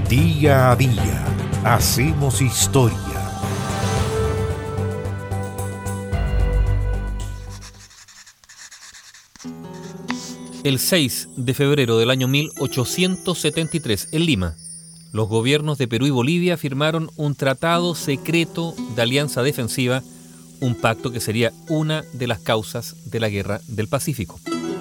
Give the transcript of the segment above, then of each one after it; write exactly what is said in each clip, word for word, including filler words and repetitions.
Día a día hacemos historia. El seis de febrero del año mil ochocientos setenta y tres, en Lima, los gobiernos de Perú y Bolivia firmaron un tratado secreto de alianza defensiva, un pacto que sería una de las causas de la Guerra del Pacífico.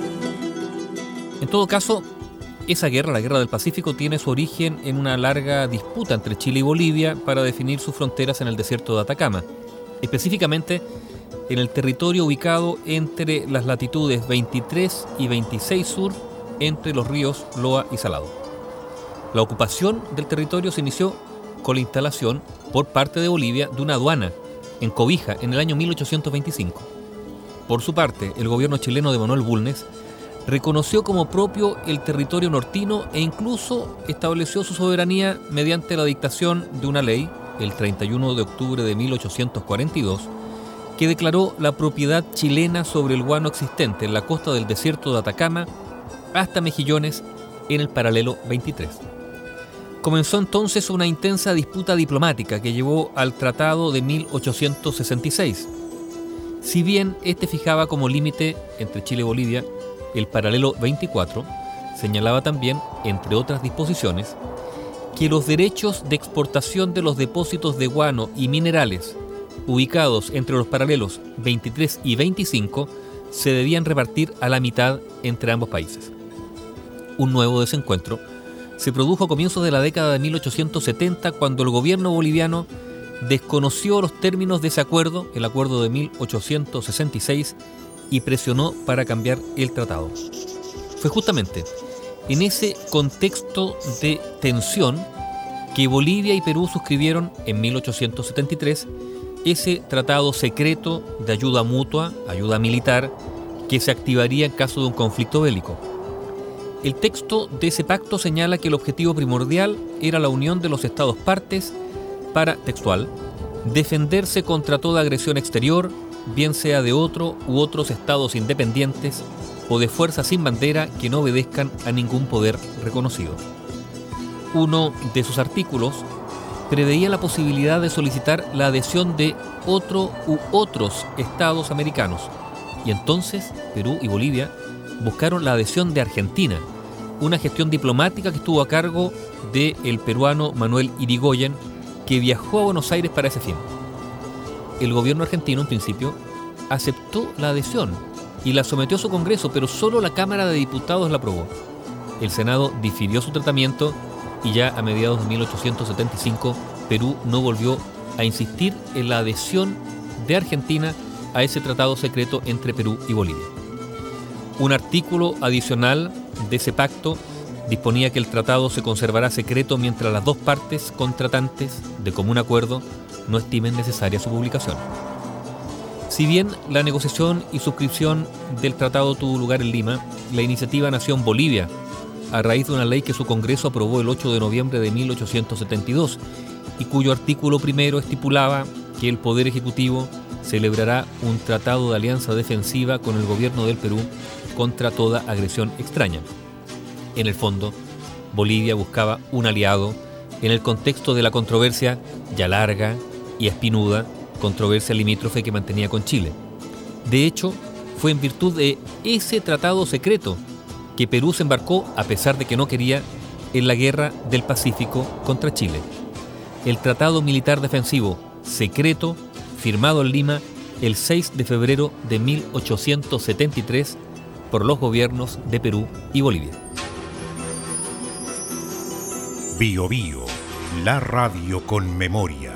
En todo caso, esa guerra, la Guerra del Pacífico, tiene su origen en una larga disputa entre Chile y Bolivia para definir sus fronteras en el desierto de Atacama, específicamente en el territorio ubicado entre las latitudes veintitrés y veintiséis sur, entre los ríos Loa y Salado. La ocupación del territorio se inició con la instalación por parte de Bolivia de una aduana en Cobija en el año mil ochocientos veinticinco. Por su parte, el gobierno chileno de Manuel Bulnes reconoció como propio el territorio nortino e incluso estableció su soberanía mediante la dictación de una ley, el treinta y uno de octubre de mil ochocientos cuarenta y dos, que declaró la propiedad chilena sobre el guano existente en la costa del desierto de Atacama hasta Mejillones en el paralelo veintitrés. Comenzó entonces una intensa disputa diplomática que llevó al Tratado de mil ochocientos sesenta y seis. Si bien este fijaba como límite entre Chile y Bolivia el paralelo veinticuatro, señalaba también, entre otras disposiciones, que los derechos de exportación de los depósitos de guano y minerales ubicados entre los paralelos veintitrés y veinticinco se debían repartir a la mitad entre ambos países. Un nuevo desencuentro se produjo a comienzos de la década de mil ochocientos setenta, cuando el gobierno boliviano desconoció los términos de ese acuerdo, el acuerdo de mil ochocientos sesenta y seis, y presionó para cambiar el tratado. Fue justamente en ese contexto de tensión que Bolivia y Perú suscribieron en mil ochocientos setenta y tres ese tratado secreto de ayuda mutua, ayuda militar, que se activaría en caso de un conflicto bélico. El texto de ese pacto señala que el objetivo primordial era la unión de los estados partes para, textual, defenderse contra toda agresión exterior, bien sea de otro u otros estados independientes o de fuerzas sin bandera que no obedezcan a ningún poder reconocido. Uno de sus artículos preveía la posibilidad de solicitar la adhesión de otro u otros estados americanos, y entonces Perú y Bolivia buscaron la adhesión de Argentina, una gestión diplomática que estuvo a cargo del peruano Manuel Irigoyen, que viajó a Buenos Aires para ese fin. El gobierno argentino, en principio, aceptó la adhesión y la sometió a su Congreso, pero solo la Cámara de Diputados la aprobó. El Senado difirió su tratamiento y ya a mediados de mil ochocientos setenta y cinco Perú no volvió a insistir en la adhesión de Argentina a ese tratado secreto entre Perú y Bolivia. Un artículo adicional de ese pacto disponía que el tratado se conservará secreto mientras las dos partes contratantes, de común acuerdo, no estimen necesaria su publicación. Si bien la negociación y suscripción del tratado tuvo lugar en Lima, la iniciativa nació en Bolivia, a raíz de una ley que su Congreso aprobó el ocho de noviembre de mil ochocientos setenta y dos y cuyo artículo primero estipulaba que el Poder Ejecutivo celebrará un tratado de alianza defensiva con el gobierno del Perú contra toda agresión extraña. En el fondo, Bolivia buscaba un aliado en el contexto de la controversia ya larga y espinuda, controversia limítrofe que mantenía con Chile. De hecho, fue en virtud de ese tratado secreto que Perú se embarcó, a pesar de que no quería, en la Guerra del Pacífico contra Chile. El Tratado Militar Defensivo secreto, firmado en Lima el seis de febrero de mil ochocientos setenta y tres por los gobiernos de Perú y Bolivia. Bio Bio, la radio con memoria.